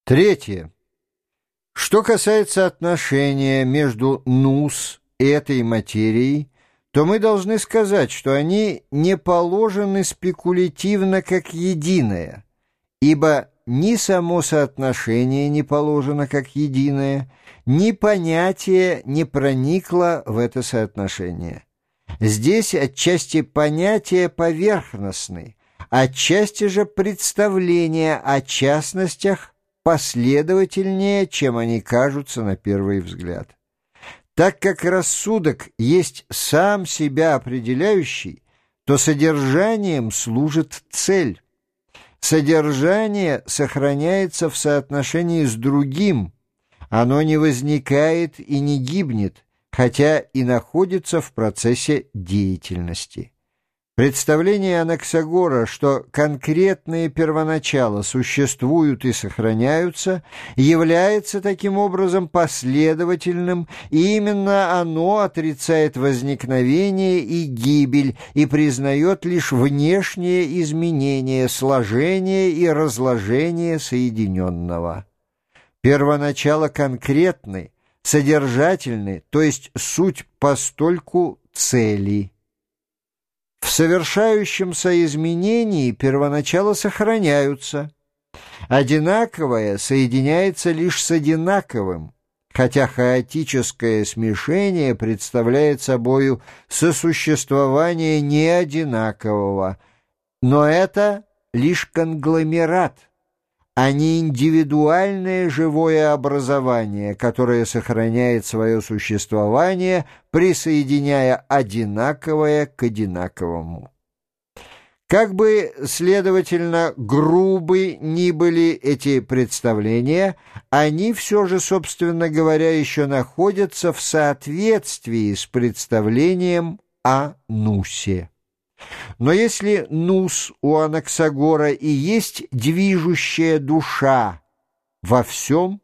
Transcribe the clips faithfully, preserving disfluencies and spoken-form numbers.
Третье. Что касается отношения между нус и этой материей, то мы должны сказать, что они не положены спекулятивно как единое, ибо ни само соотношение не положено как единое, ни понятие не проникло в это соотношение. Здесь отчасти понятия поверхностны, отчасти же представления о частностях последовательнее, чем они кажутся на первый взгляд. Так как рассудок есть сам себя определяющий, то содержанием служит цель. Содержание сохраняется в соотношении с другим, оно не возникает и не гибнет, хотя и находится в процессе деятельности. Представление Анаксагора, что конкретные первоначала существуют и сохраняются, является таким образом последовательным, и именно оно отрицает возникновение и гибель и признает лишь внешние изменения, сложение и разложение соединенного. Первоначало конкретны, содержательны, то есть суть постольку цели. В совершающемся изменении первоначала сохраняются. Одинаковое соединяется лишь с одинаковым, хотя хаотическое смешение представляет собою сосуществование неодинакового, но это лишь конгломерат, а не индивидуальное живое образование, которое сохраняет свое существование, присоединяя одинаковое к одинаковому. Как бы, следовательно, грубы ни были эти представления, они все же, собственно говоря, еще находятся в соответствии с представлением о нусе. Но если нус у Анаксагора и есть движущая душа во всем,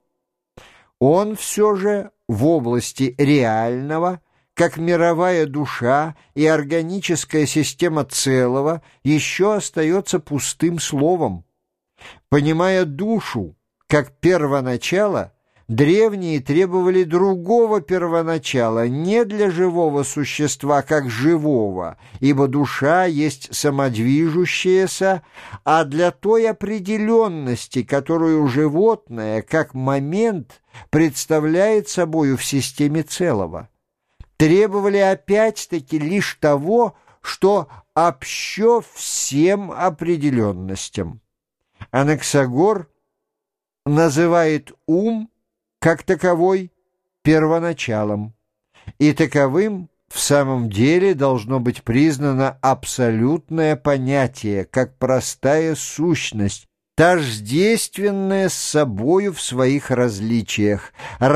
он все же в области реального, как мировая душа и органическая система целого, еще остается пустым словом. Понимая душу как первоначало, древние требовали другого первоначала, не для живого существа, как живого, ибо душа есть самодвижущаяся, а для той определенности, которую животное, как момент, представляет собою в системе целого. Требовали опять-таки лишь того, что общо всем определенностям. Анаксагор называет ум как таковой первоначалом, и таковым в самом деле должно быть признано абсолютное понятие, как простая сущность, тождественная с собою в своих различиях,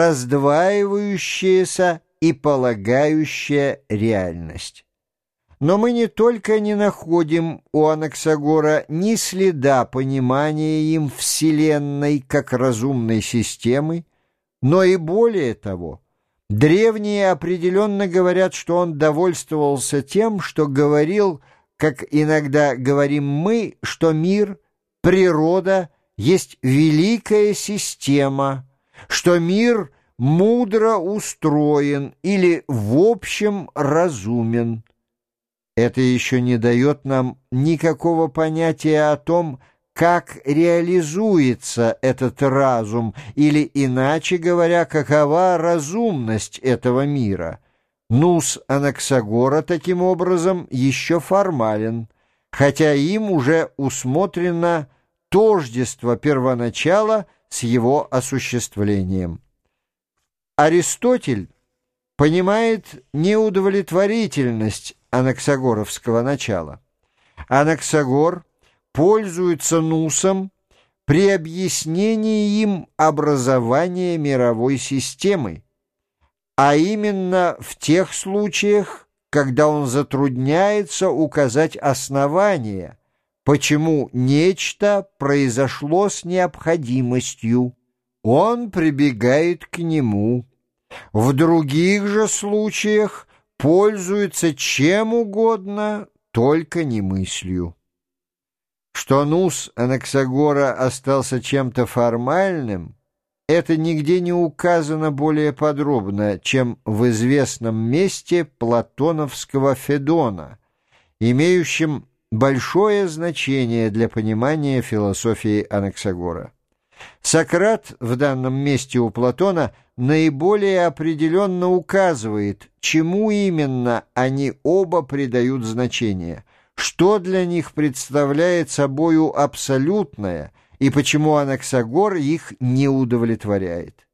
раздваивающаяся и полагающая реальность. Но мы не только не находим у Анаксагора ни следа понимания им Вселенной как разумной системы, но и более того, древние определенно говорят, что он довольствовался тем, что говорил, как иногда говорим мы, что мир, природа есть великая система, что мир мудро устроен или в общем разумен. Это еще не дает нам никакого понятия о том, как реализуется этот разум, или, иначе говоря, какова разумность этого мира. Нус Анаксагора, таким образом, еще формален, хотя им уже усмотрено тождество первоначала с его осуществлением. Аристотель понимает неудовлетворительность анаксагоровского начала. Анаксагор пользуется нусом при объяснении им образования мировой системы, а именно в тех случаях, когда он затрудняется указать основания, почему нечто произошло с необходимостью. Он прибегает к нему. В других же случаях пользуется чем угодно, только не мыслью. Что нус Анаксагора остался чем-то формальным, это нигде не указано более подробно, чем в известном месте платоновского Федона, имеющем большое значение для понимания философии Анаксагора. Сократ в данном месте у Платона наиболее определенно указывает, чему именно они оба придают значение, что для них представляет собою абсолютное и почему Анаксагор их не удовлетворяет.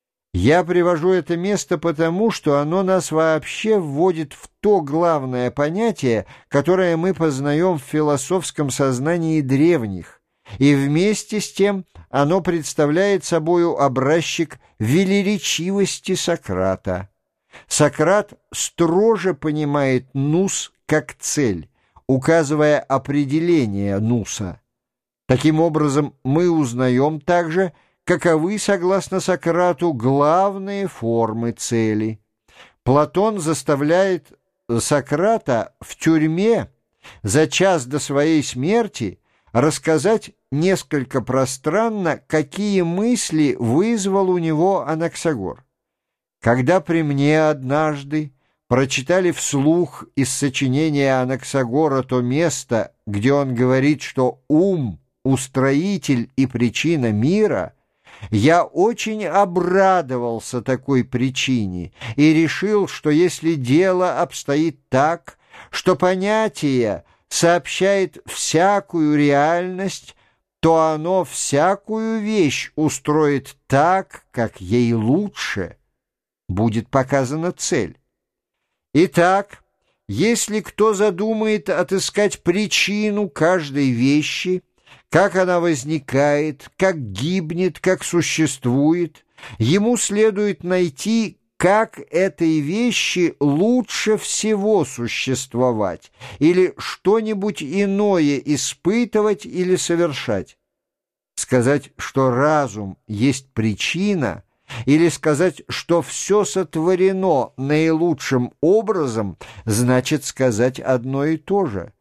Я привожу это место потому, что оно нас вообще вводит в то главное понятие, которое мы познаем в философском сознании древних, и вместе с тем оно представляет собою образчик велеречивости Сократа. Сократ строже понимает нус как цель, указывая определение нуса. Таким образом, мы узнаем также, каковы, согласно Сократу, главные формы цели. Платон заставляет Сократа в тюрьме за час до своей смерти рассказать несколько пространно, какие мысли вызвал у него Анаксагор. Когда при мне однажды прочитали вслух из сочинения Анаксагора то место, где он говорит, что ум — устроитель и причина мира, я очень обрадовался такой причине и решил, что если дело обстоит так, что понятие сообщает всякую реальность, то оно всякую вещь устроит так, как ей лучше, будет показана цель. Итак, если кто задумает отыскать причину каждой вещи, как она возникает, как гибнет, как существует, ему следует найти, как этой вещи лучше всего существовать, или что-нибудь иное испытывать или совершать. Сказать, что разум есть причина, или сказать, что все сотворено наилучшим образом, значит сказать одно и то же.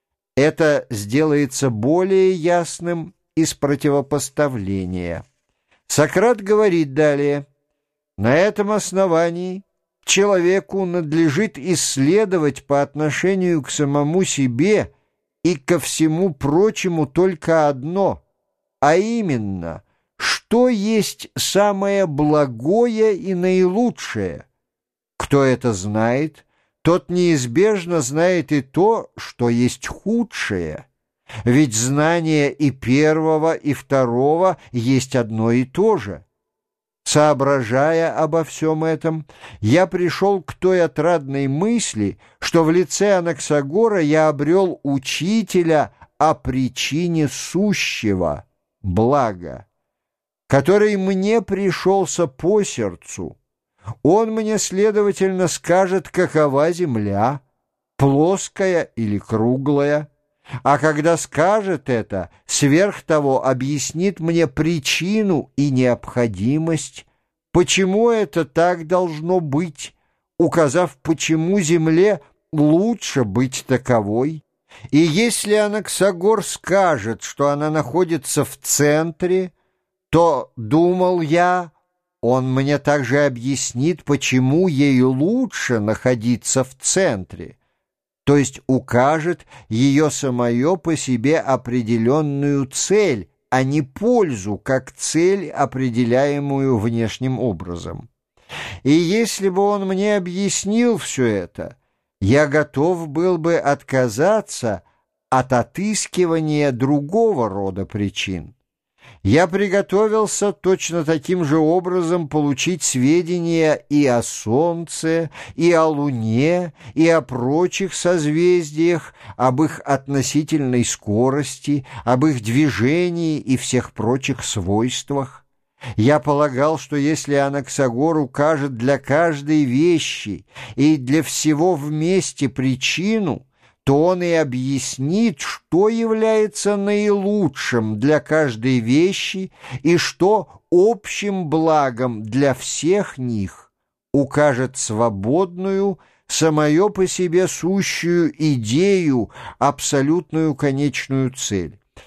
Это сделается более ясным из противопоставления. Сократ говорит далее: «На этом основании человеку надлежит исследовать по отношению к самому себе и ко всему прочему только одно, а именно, что есть самое благое и наилучшее. Кто это знает, тот неизбежно знает и то, что есть худшее. Ведь знание и первого, и второго есть одно и то же. Соображая обо всем этом, я пришел к той отрадной мысли, что в лице Анаксагора я обрел учителя о причине сущего, блага, который мне пришелся по сердцу. Он мне, следовательно, скажет, какова земля, плоская или круглая, а когда скажет это, сверх того объяснит мне причину и необходимость, почему это так должно быть, указав, почему земле лучше быть таковой. И если Анаксагор скажет, что она находится в центре, то, думал я, он мне также объяснит, почему ей лучше находиться в центре, то есть укажет ее самое по себе определенную цель, а не пользу, как цель, определяемую внешним образом. И если бы он мне объяснил все это, я готов был бы отказаться от отыскивания другого рода причин. Я приготовился точно таким же образом получить сведения и о Солнце, и о Луне, и о прочих созвездиях, об их относительной скорости, об их движении и всех прочих свойствах. Я полагал, что если Анаксагор укажет для каждой вещи и для всего вместе причину, то он и объяснит, что является наилучшим для каждой вещи и что общим благом для всех них, укажет свободную, самое по себе сущую идею, абсолютную конечную цель.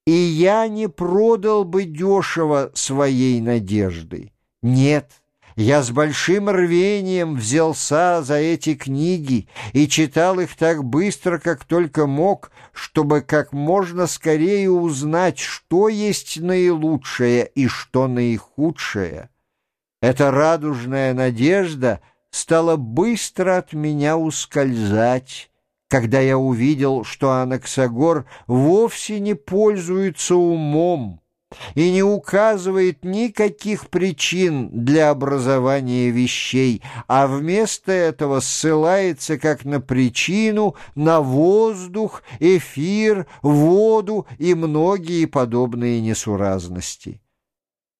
И я не продал бы дешево своей надежды. Нет, я с большим рвением взялся за эти книги и читал их так быстро, как только мог, чтобы как можно скорее узнать, что есть наилучшее и что наихудшее. Эта радужная надежда стала быстро от меня ускользать, когда я увидел, что Анаксагор вовсе не пользуется умом и не указывает никаких причин для образования вещей, а вместо этого ссылается как на причину на воздух, эфир, воду и многие подобные несуразности.